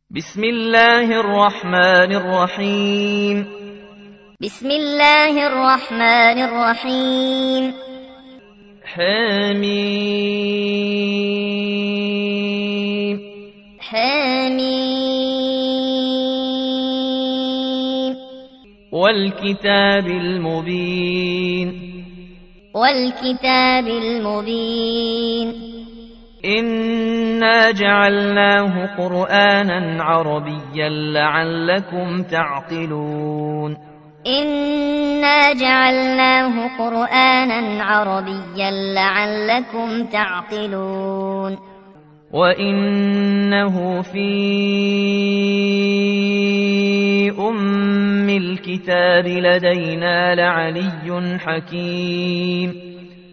بسم الله الرحمن الرحيم. بسم الله الرحمن الرحيم. حميم. حميم. والكتاب المبين. والكتاب المبين. إنا جعلناه قرآنا عربيا لعلكم تعقلون. إنا جعلناه قرآنا عربيا لعلكم تعقلون. وإنه في أم الكتاب لدينا لعلي حكيم.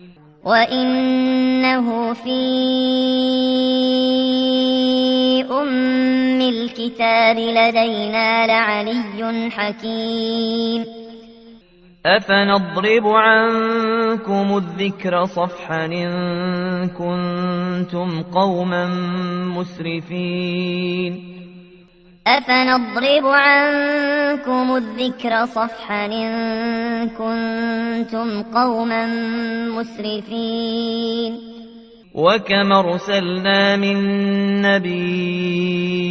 وإنه في أم الكتاب لدينا لعلي حكيم. أفنضرب عنكم الذكر صفحا إن كنتم قوما مسرفين. أفنضرب عنكم الذكر صفحا إن كنتم قوما مسرفين. وكم أرسلنا من نبي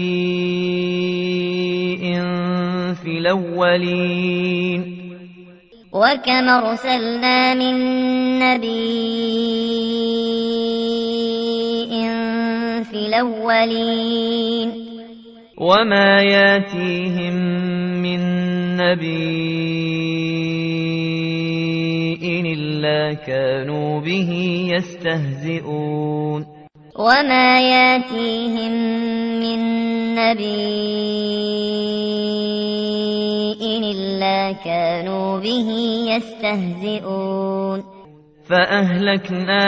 في الأولين. وكم أرسلنا من نبي في الأولين. وما ياتيهم من نبي إلا كانوا به يستهزئون. وما ياتيهم من نبي إلا كانوا به يستهزئون. فأهلكنا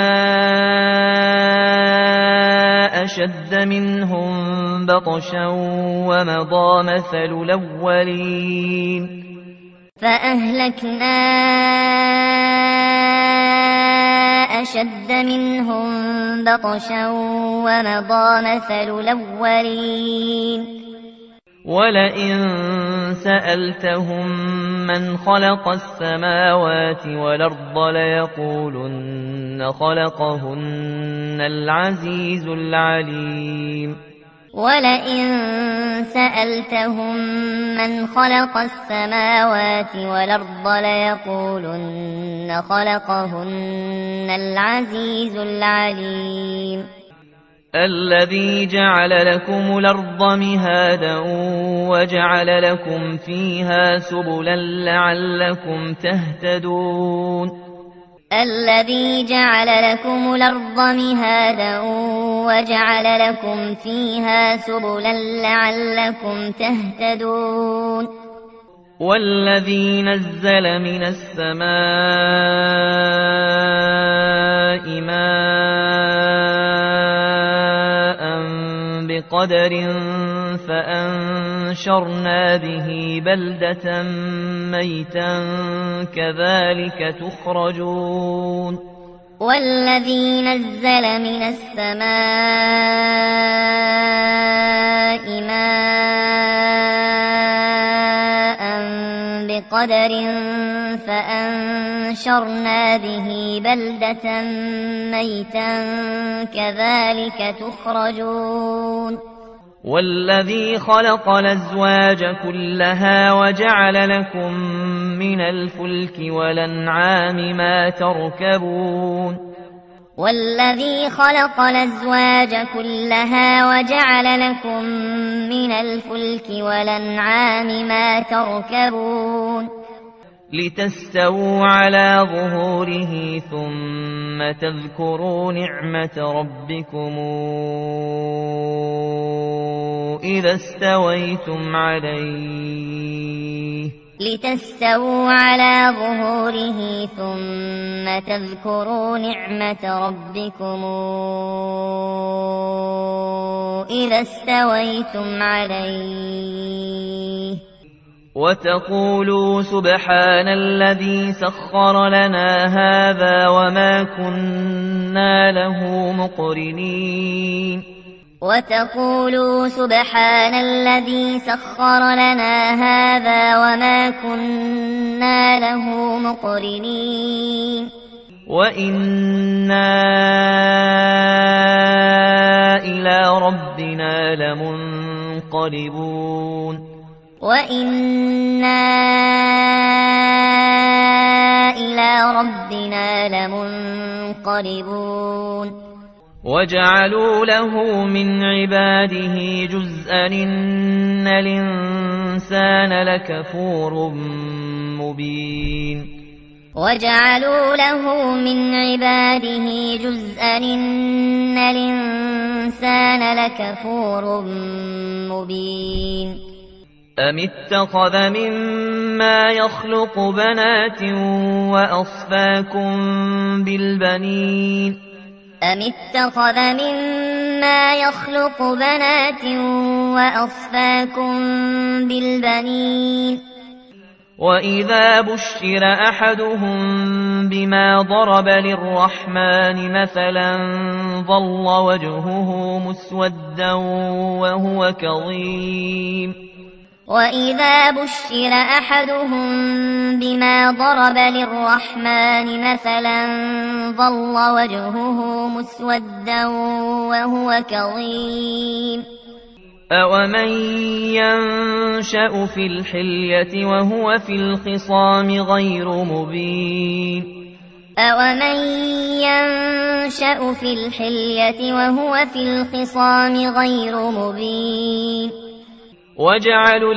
أشد منهم بطشا ومضى مثل الأولين. فأهلكنا أشد منهم بطشا ومضى مثل الأولين. ولئن سألتهم من خلق السماوات والأرض ليقولن خلقهن العزيز العليم. ولئن سألتهم من خلق السماوات والأرض ليقولن خلقهن العزيز العليم. الذي جعل لكم الأرض مهادا وجعل لكم فيها سبلا لعلكم تهتدون. الذي جعل لكم الأرض مهادا وجعل لكم فيها سبلا لعلكم تهتدون. والذي نزل من السماء ماء بقدر فأنشرنا به بلدة ميتا كذلك تخرجون. والذي نزل من السماء ماء بقدر فأنشرنا به بلدة ميتا كذلك تخرجون. والذي خلق الأزواج كلها وجعل لكم من الفلك والأنعام ما تركبون. والذي خلق الأزواج كلها وجعل لكم من الفلك والأنعام ما تركبون. لتستووا على ظهوره ثم تذكروا نعمة ربكم إذا استويتم عليه. لتستووا على ظهوره ثم تذكروا نعمة ربكم إذا استويتم عليه. وتقولوا سبحان الذي سخر لنا هذا وما كنا له مقرنين. وتقولوا سبحان الذي سخر لنا هذا وما كنا له مقرنين وإنا إلى ربنا لمنقلبون وإنا إلى ربنا لمنقلبون وجعلوا له من عباده جزءا إن الإنسان لكفور مبين وجعلوا له من عباده جزءا إن الإنسان لكفور مبين أم اتخذ مما يخلق بنات وأصفاكم بالبنين أم اتخذ مما يخلق بنات وأصفاكم بالبنين وإذا بشر أحدهم بما ضرب للرحمن مثلا ظل وجهه مسودا وهو كظيم وإذا بشر أحدهم بما ضرب للرحمن مثلا ظل وجهه مسودا وهو كظيم أومن ينشأ في الحلية وهو في الخصام غير مبين أومن ينشأ في الحلية وهو في الخصام غير مبين وجعلوا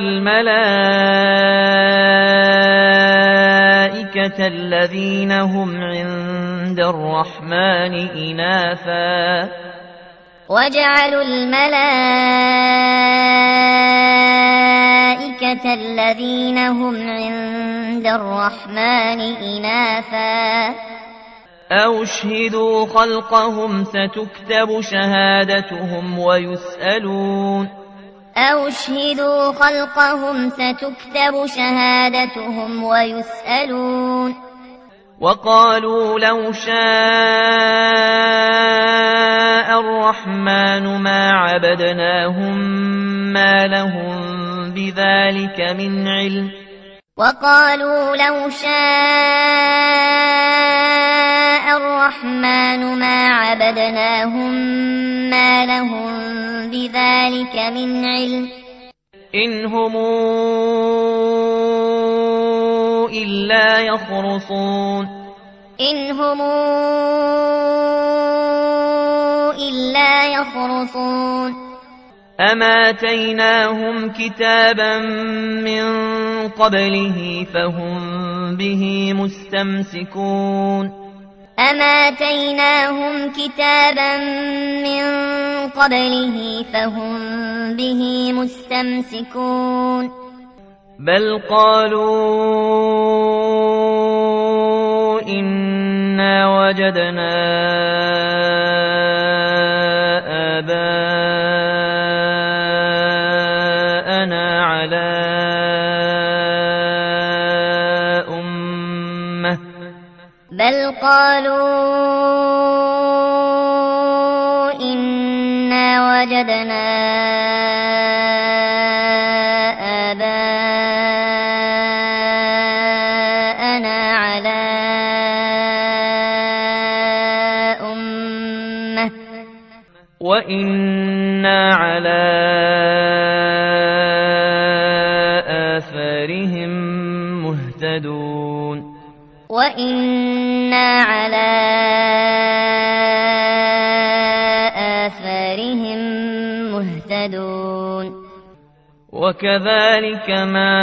الملائكة الذين هم عند الرحمن إناثا وجعلوا الملائكة الذين هم عند الرحمن إناثا أو اشهدوا خلقهم ستكتب شهادتهم ويسألون أو شهدوا خلقهم ستكتب شهادتهم ويسألون وقالوا لو شاء الرحمن ما عبدناهم ما لهم بذلك من علم وقالوا لو شاء الرحمن ما عبدناهم ما لهم بذلك من علم إن هم إلا يخرصون إن هم إلا يخرصون أما آتيناهم كتابا من قبله فهم به مستمسكون أما آتيناهم كتابا من قبله فهم به مستمسكون بل قالوا إنا وجدنا آباءنا على أمة بل قالوا إنا وجدنا آباءنا على أمة وإنا على آثارهم مهتدون وإنا على آثارهم مهتدون وكذلك ما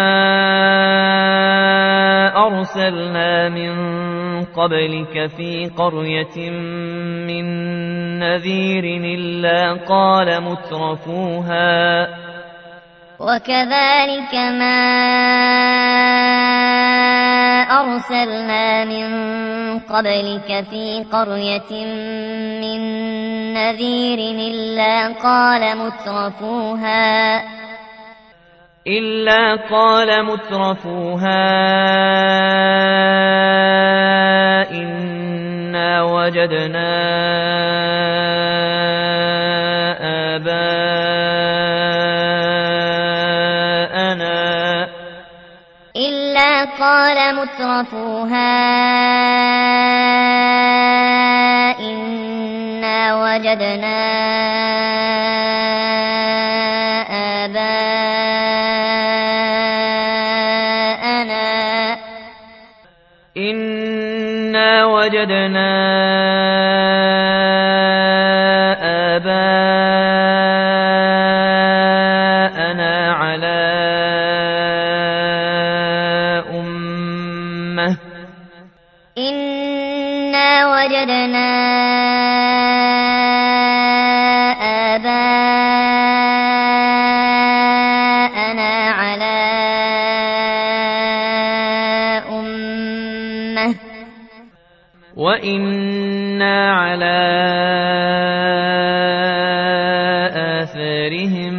أرسلنا من قبلك في قرية من نذير إلا قال مترفوها وكذلك ما أرسلنا من قبلك في قرية من نذير إلا قال مترفوها إنا وجدنا مترفوها إنا وجدنا آباءنا على أمة وإنا على آثارهم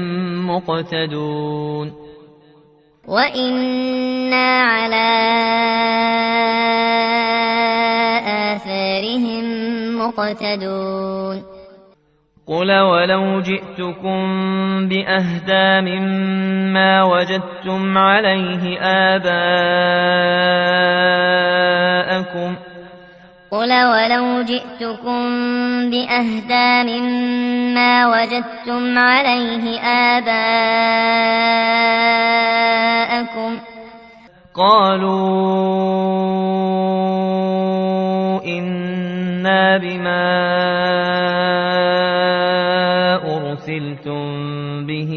مقتدون قل ولو جئتكم بأهدى مما وجدتم عليه آباءكم قالوا إنا بما أرسلتم به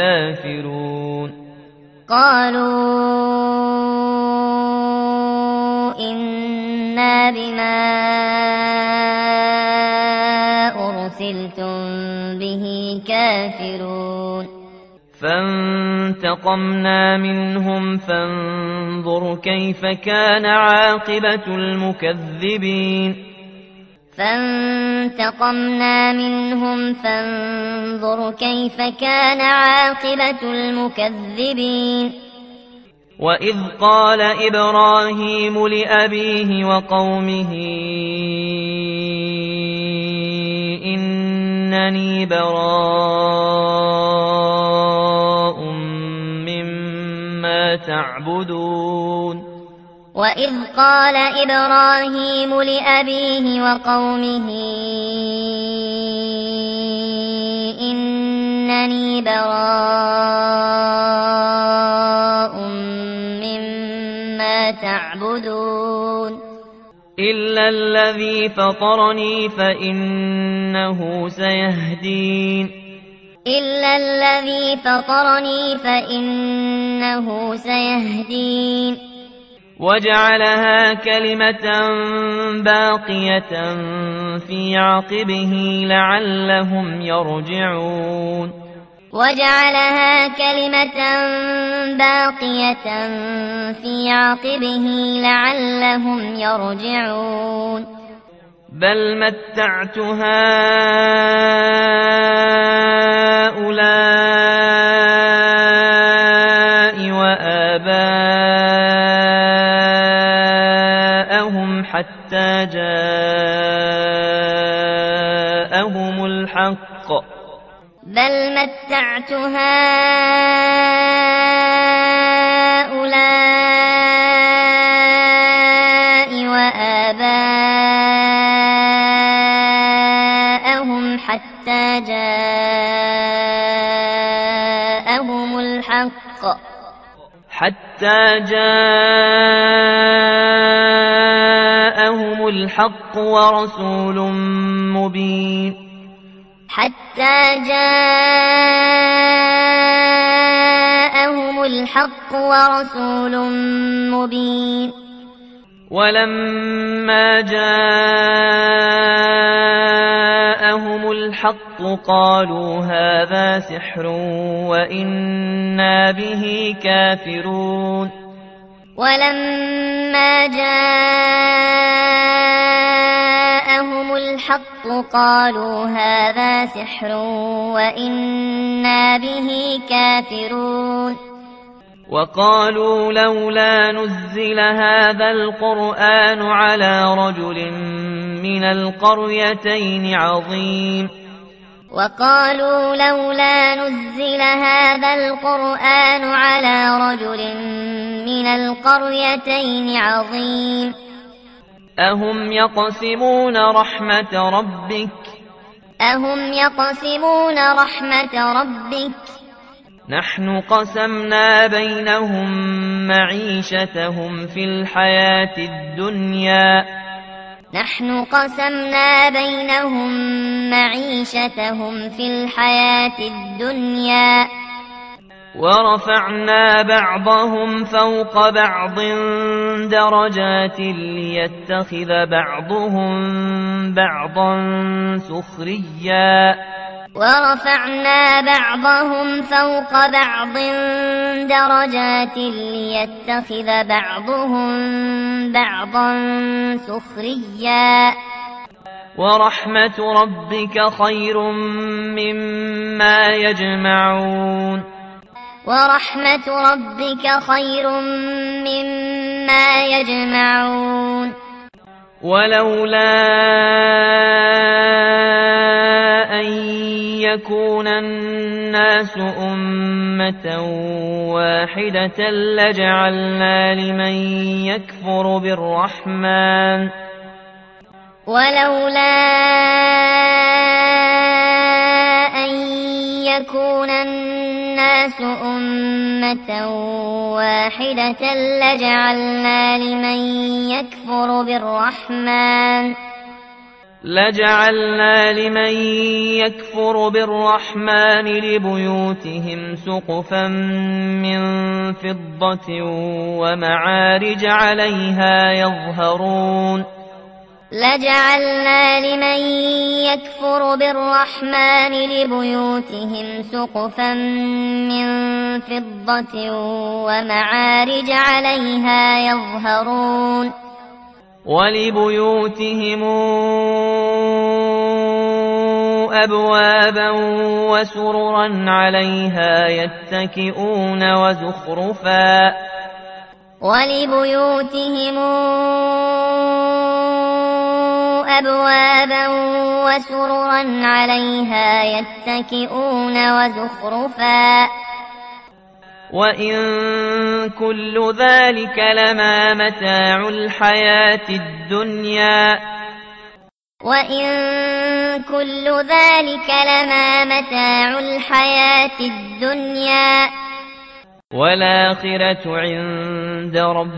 كافرون فانتقمنا منهم فانظر كيف كان عاقبة المكذبين وإذ قال إبراهيم لأبيه وقومه إنني براء مما تعبدون إلا الذي فطرني فإنه سيهدين وجعلها كلمة باقية في عقبه لعلهم يرجعون بل متعت هؤلاء وآباءهم حتى جاءهم الحق ورسول مبين ولما جاءهم الحق قالوا هذا سحر وإنا به كافرون وقالوا لولا نزل هذا القرآن على رجل من القريتين عظيم وقالوا لولا نزل هذا القرآن على رجل من القريتين عظيم أهم يقسمون رحمة ربك نحن قسمنا بينهم معيشتهم في الحياة الدنيا ورفعنا بعضهم فوق بعض درجات ليتخذ بعضهم بعضا سخريا ورحمة ربك خير مما يجمعون ولولا أن يكون الناس أمة واحدة لجعلنا لمن يكفر بالرحمن لبيوتهم سقفا من فضة ومعارج عليها يظهرون ولبيوتهم أبوابا وسررا عليها يتكئون وزخرفا وإن كل ذلك لما متاع الحياة الدنيا والآخرة عند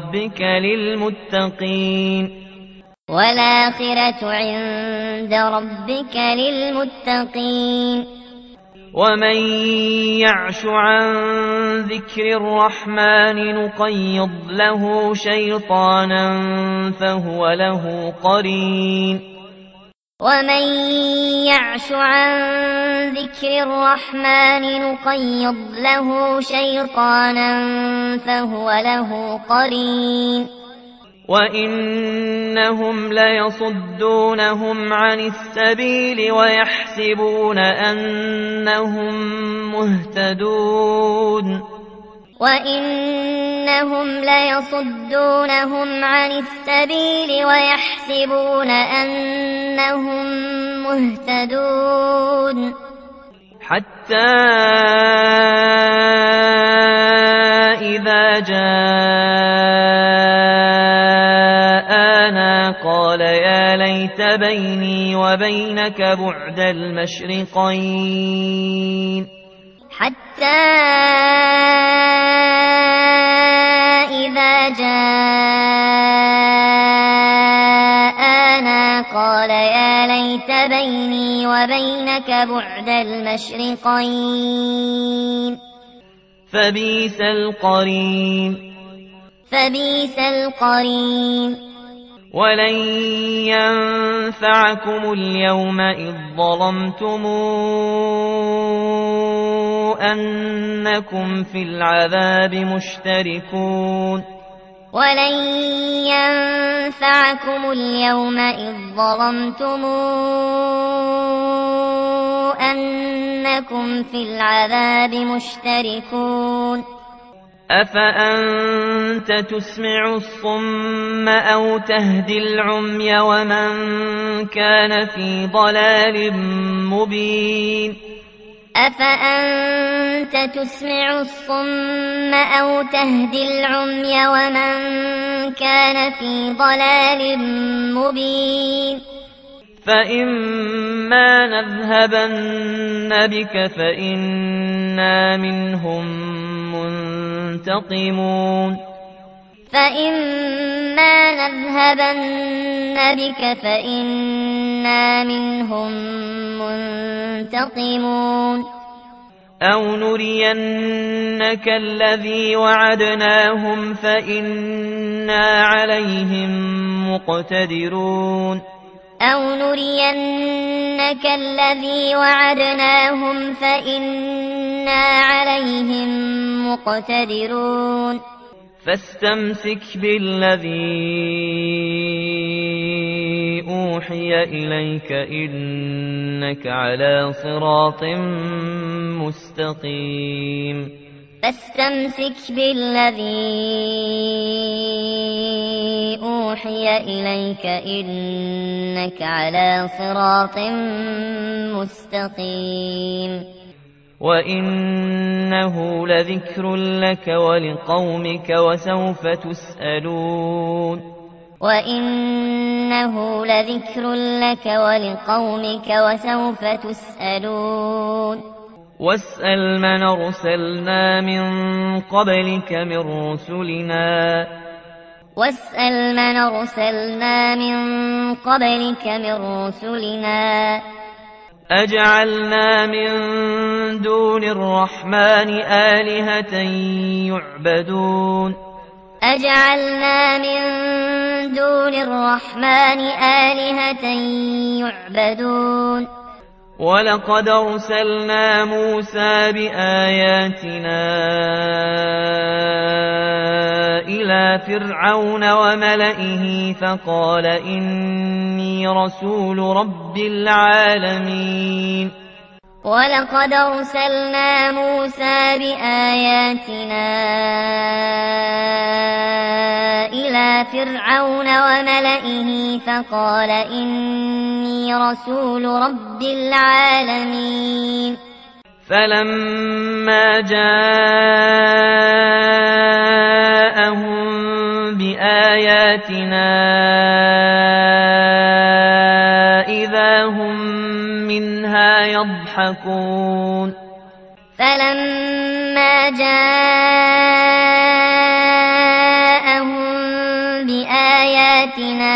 ربك للمتقين ومن يعش عن ذكر الرحمن نقيض له شيطانا فهو له قرين وإنهم ليصدونهم عن السبيل ويحسبون أنهم مهتدون حتى إذا جاءنا قال يا ليت بيني وبينك بعد المشرقين فبئس القرين ولن ينفعكم اليوم إذ ظلمتم أنكم في العذاب مشتركون أفأنت تسمع الصم أو تهدي العمي ومن كان في ضلال مبين أفأنت تسمع الصم أو تهدي العمي ومن كان في ضلال مبين فإما نذهبن بك فإنا منهم منتقمون فإما نذهبن بك فإنا منهم منتقمون أو نرينك الذي وعدناهم فإنا عليهم مقتدرون أو نرينك الذي وعدناهم فإنا عليهم مقتدرون فاستمسك بالذي أوحي إليك إنك على صراط مستقيم فاستمسك بالذي أوحي إليك إنك على صراط مستقيم وإنه لذكر لك ولقومك وسوف تسألون وإنه لذكر لك ولقومك وسوف تسألون واسأل من أرسلنا من قبلك من رسلنا واسأل من أرسلنا من قبلك من رسلنا أجعلنا من دون الرحمن آلهة يعبدون أجعلنا من دون الرحمن آلهة يعبدون ولقد أرسلنا موسى بآياتنا إلى فرعون وملئه فقال إني رسول رب العالمين ولقد أرسلنا موسى بآياتنا إلى فرعون وملئه فقال إني رسول رب العالمين فلما جاءهم بآياتنا إذا هم منها يضحكون فلما جاءهم بآياتنا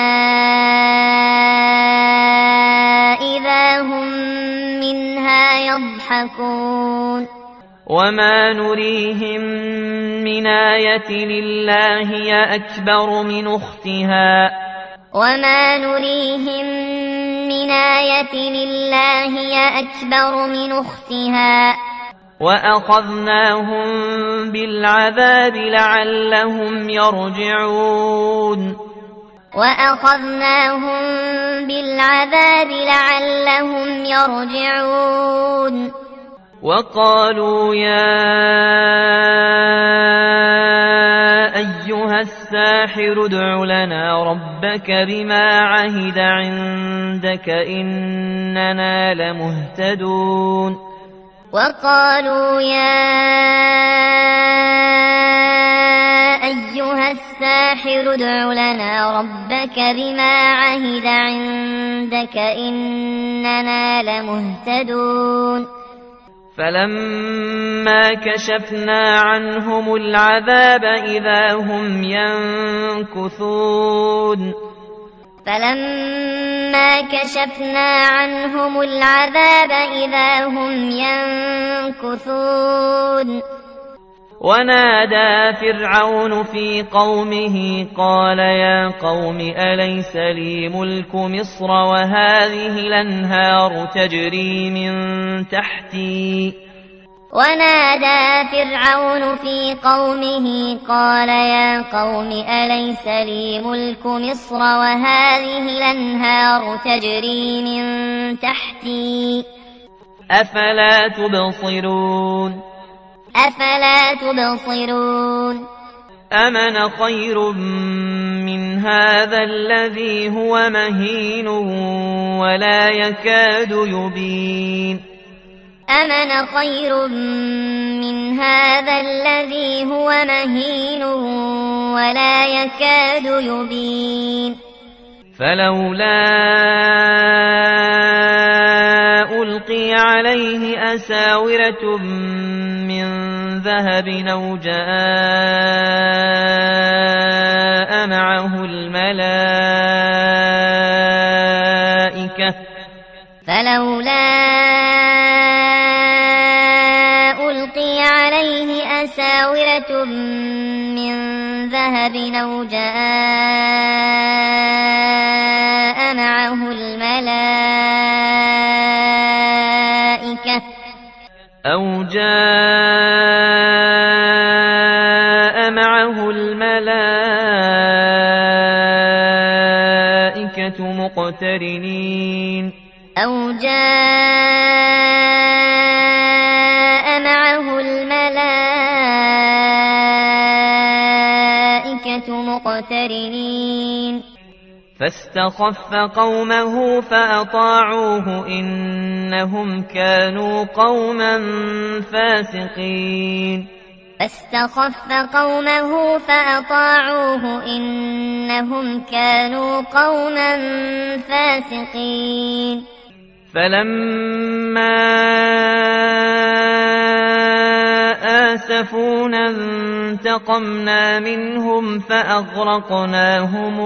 إذا هم منها يضحكون وما نريهم من آية إلا هي أكبر من أختها وما نريهم من آية إلا هي أكبر من أختها وأخذناهم بالعذاب لعلهم يرجعون وأخذناهم بالعذاب لعلهم يرجعون وقالوا يا أيها الساحر ادع لنا ربك بما عهد عندك إننا لمهتدون وقالوا يا أيها الساحر ادع لنا ربك بما عهد عندك إننا لمهتدون فلما كشفنا عنهم العذاب إذا هم ينكثون فلما كشفنا عنهم العذاب إذا هم ينكثون ونادى فرعون في قومه قال يا قوم أليس لي ملك مصر وهذه الأنهار تجري من تحتي ونادى فرعون في قومه قال يا قوم أليس لي ملك مصر وهذه الأنهار تجري من تحتي أفلا تبصرون أفلا تبصرون أمن خير من هذا الذي هو مهين ولا يكاد يبين أمن خير من هذا الذي هو مهين ولا يكاد يبين فلولا ألقي عليه أساورة من ذهب أو جاء معه الملائكة فلولا ألقي عليه أساورة من ذهب أو جاء معه الملائكة مقترنين أو جاء معه الملائكة مقترنين فاستخف قومه فأطاعوه إنهم كانوا قوما فاسقين فاستخف قومه فأطاعوه إنهم كانوا قوما فاسقين فلما آسفونا انتقمنا منهم فأغرقناهم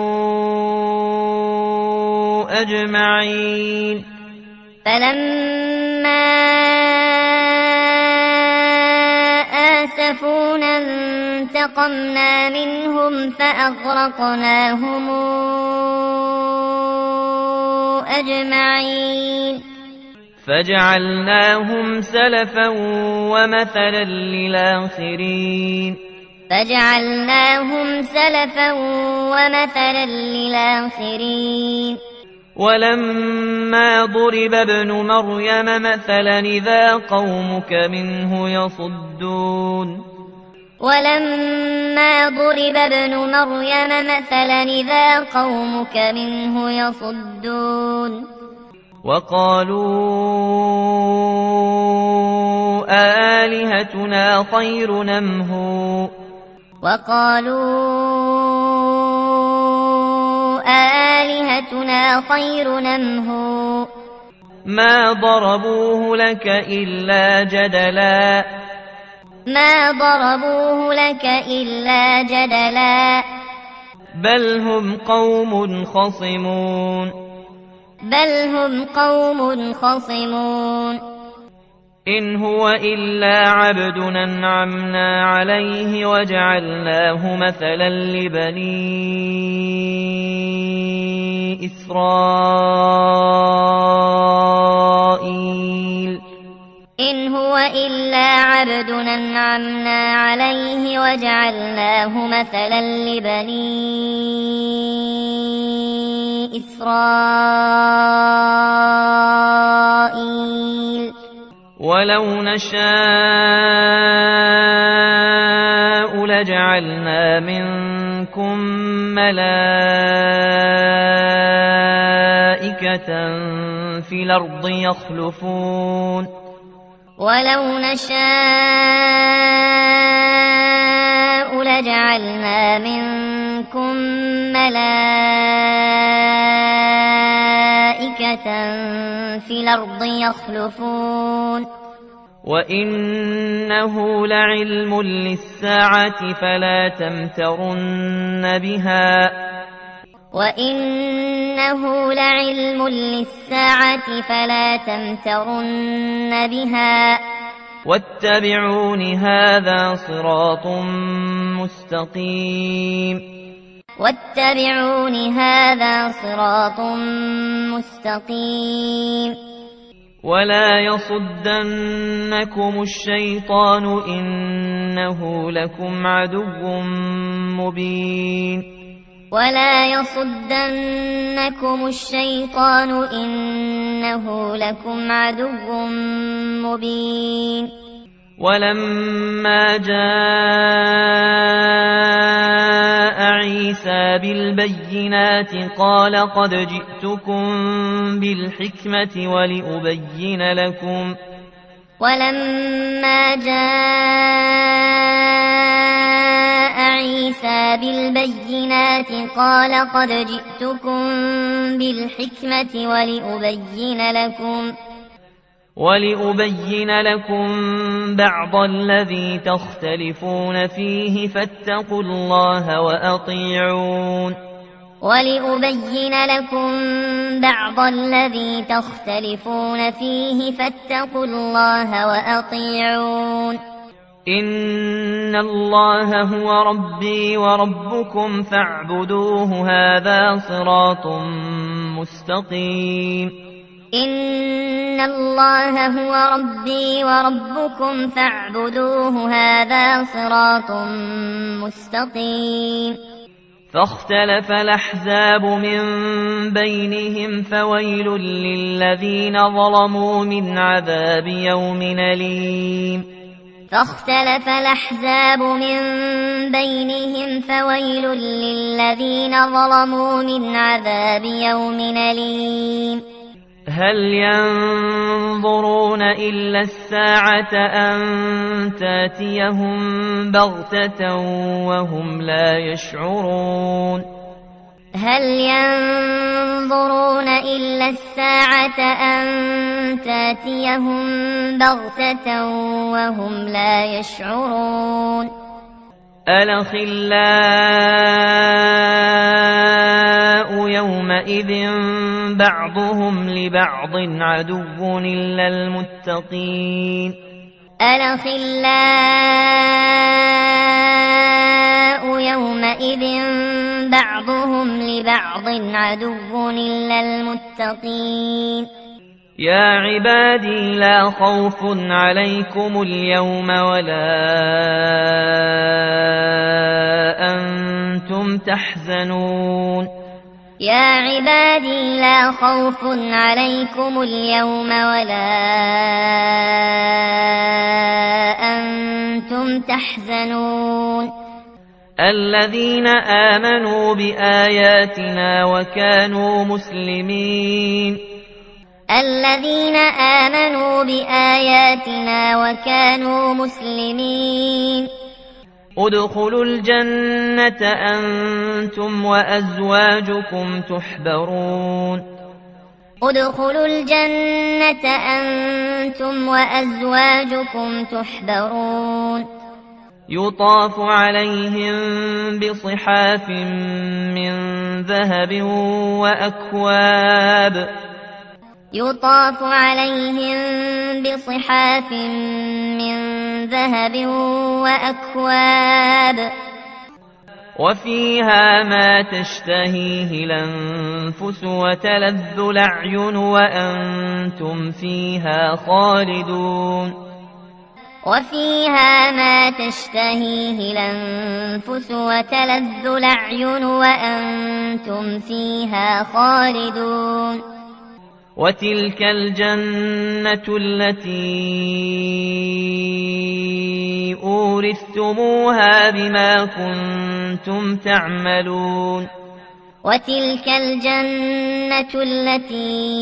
أجمعين فلما آسفونا انتقمنا منهم فأغرقناهم أجمعين فجعلناهم سلفا ومثلا للآخرين فجعلناهم سلفا ومثلا للآخرين ولما ضرب ابن مريم مثلا إذا قومك منه يصدون ولما ضرب ابن مريم مثلا إذا قومك منه يصدون وقالوا آلهتنا خير نمه آلهتنا خير نمه ما ضربوه لك إلا جدلا ما ضربوه لك إلا جدلا بل هم قوم خصمون إن هو إلا عبد أنعمنا عليه وجعلناه مثلا لبني إسرائيل إن هو إلا عبد أنعمنا عليه وجعلناه مثلا لبني إسرائيل ولو نشاء لجعلنا منكم ملائكة في الأرض يخلفون ولو نشاء لجعلنا منكم ملائكة في الأرض يخلفون وإنه لعلم للساعة فلا تمترن بها وإنه لعلم للساعة فلا تمترن بها واتبعون هذا صراط مستقيم ولا يصدنكم الشيطان إنه لكم عدو مبين ولا يصدنكم الشيطان إنه لكم عدو مبين ولما جاء عيسى بالبينات قال قد جئتكم بالحكمة ولما جاء عيسى بالبينات قال قد جئتكم بالحكمة ولأبين لكم بعض الذي تختلفون فيه فاتقوا الله وأطيعون إن الله هو ربي وربكم فاعبدوه هذا صراط مستقيم إن الله هو ربي وربكم فاعبدوه هذا صراط مستقيم فاختلف الأحزاب من بينهم فويل للذين ظلموا من عذاب يوم أليم فاختلف الأحزاب من بينهم فويل للذين ظلموا من عذاب يوم أليم هل ينظرون إلا الساعة أن تأتيهم بغتة وهم لا يشعرون هل ينظرون إلا الساعة أن تأتيهم بغتة وهم لا يشعرون الأخلاء يومئذ بعضهم لبعض عدو إلا المتقين الأخلاء يومئذ بعضهم لبعض عدو إلا المتقين يا عبادي لا خوف عليكم اليوم ولا أنتم تحزنون يا عبادي لا خوف عليكم اليوم ولا أنتم تحزنون الذين آمنوا بآياتنا وكانوا مسلمين الذين آمنوا بآياتنا وكانوا مسلمين ادخلوا الجنة أنتم وأزواجكم تحبرون ادخلوا الجنة أنتم وأزواجكم تحبرون يطاف عليهم بصحاف من ذهب وأكواب يطاف عليهم بصحاف من ذهب وأكواب وفيها ما تشتهيه الأنفس وتلذ الأعين وأنتم فيها خالدون وفيها ما تشتهيه الأنفس وتلذ الأعين وأنتم فيها خالدون وتلك الجنة التي أورثتموها بما كنتم تعملون وتلك الجنة التي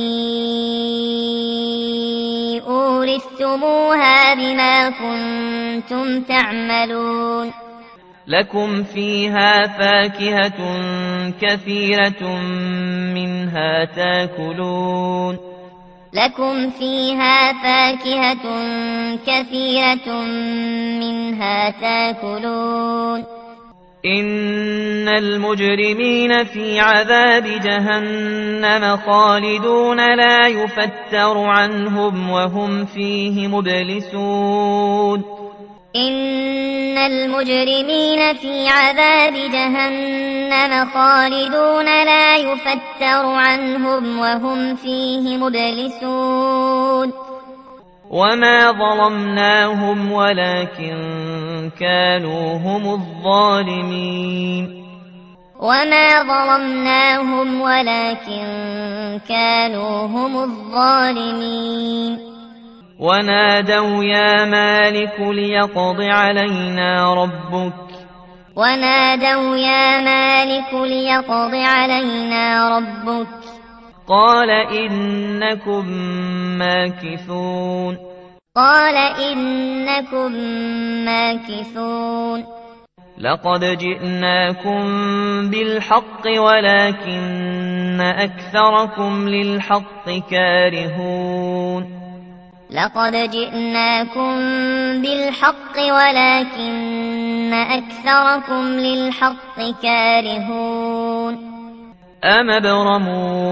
أورثتموها بما كنتم تعملون لكم فيها فاكهة كثيرة منها تاكلون لكم فيها فاكهة كثيرة منها تاكلون إن المجرمين في عذاب جهنم خالدون لا يفتر عنهم وهم فيه مبلسون إن المجرمين في عذاب جهنم خالدون لا يفتر عنهم وهم فيه مبلسون وما ظلمناهم ولكن كانوا هم الظالمين وما ظلمناهم ولكن كانوا هم الظالمين ونادوا يا مالك ليقض علينا ربك ونادوا يا مالك ليقض علينا ربك قال إنكم ماكثون قال إنكم ماكثون لقد جئناكم بالحق ولكن أكثركم للحق كارهون لقد جئناكم بالحق ولكن أكثركم للحق كارهون أم ابرموا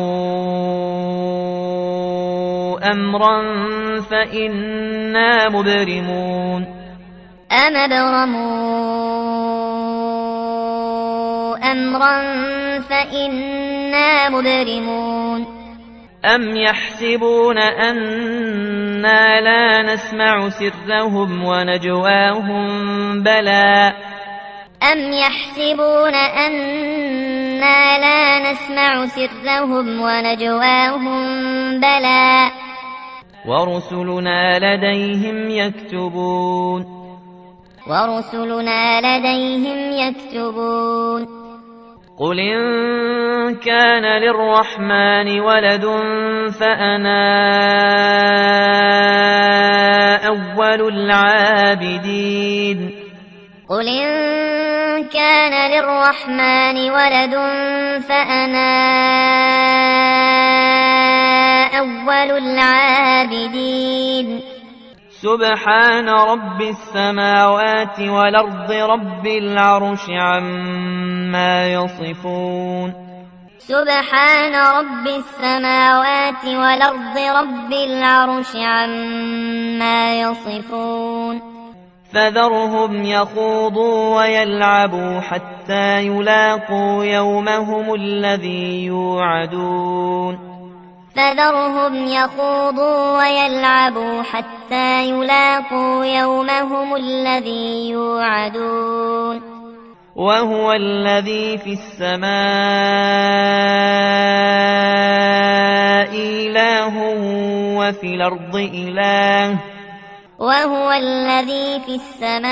أمرا فإنا مبرمون أم ابرموا أمرا فإنا مبرمون أم يحسبون أنا لا نسمع سرهم ونجواهم بلى أم يحسبون أنا لا نسمع سرهم ونجواهم بلى ورسلنا لديهم يكتبون ورسلنا لديهم يكتبون قل إن كان للرحمن ولد فأنا أول العابدين قل إن كان للرحمن ولد فأنا أول العابدين سبحان رب السماوات والأرض رب العرش عما يصفون سبحان رب السماوات والأرض رب العرش عما يصفون فذرهم يخوضوا ويلعبوا حتى يلاقوا يومهم الذي يوعدون فذرهم يخوضوا ويلعبوا حتى يلاقوا يومهم الذي يوعدون وهو الذي في السماء إله وفي الأرض إله وهو الذي في السماء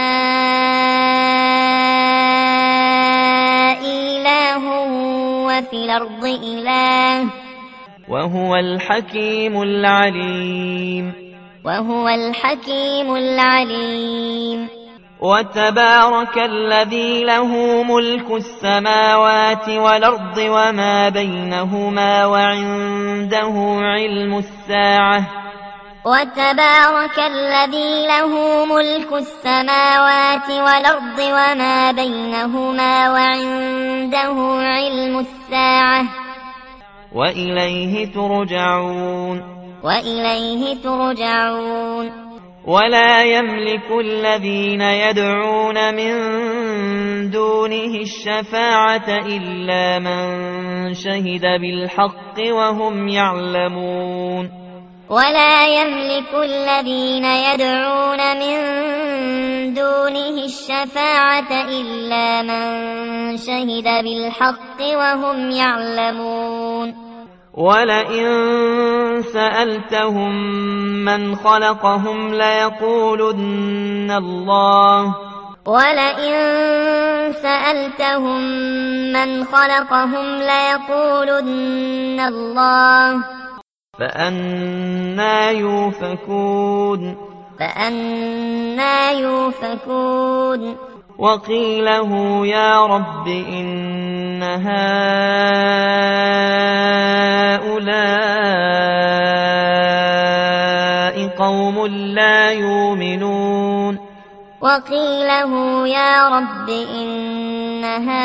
إله وفي الأرض إله وهو الحكيم العليم وهو الحكيم العليم وتبارك الذي له ملك السماوات والأرض وما بينهما وعنده علم الساعة وتبارك الذي له ملك السماوات والأرض وما بينهما وعنده علم الساعة وإليه ترجعون وإليه ترجعون ولا يملك الذين يدعون من دونه الشفاعة إلا من شهد بالحق وهم يعلمون ولا يملك الذين يدعون من دونه الشفاعة إلا من شهد بالحق وهم يعلمون ولئن سألتهم من خلقهم ليقولن الله ولئن سألتهم من خلقهم ليقولن الله فأنى يؤفكون فأنى يؤفكون وقيله يا رب إن هؤلاء قوم لا يؤمنون وقيله يا رب إن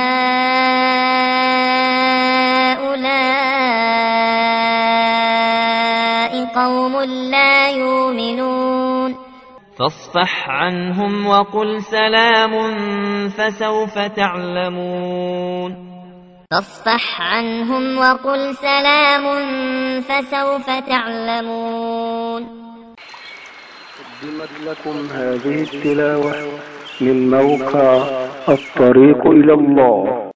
هؤلاء قوم لا يؤمنون فاصفح عنهم وقل سلام فسوف تعلمون فاصفح عنهم وقل سلام فسوف تعلمون. قدمت لكم هذه التلاوة من موقع الطريق إلى الله.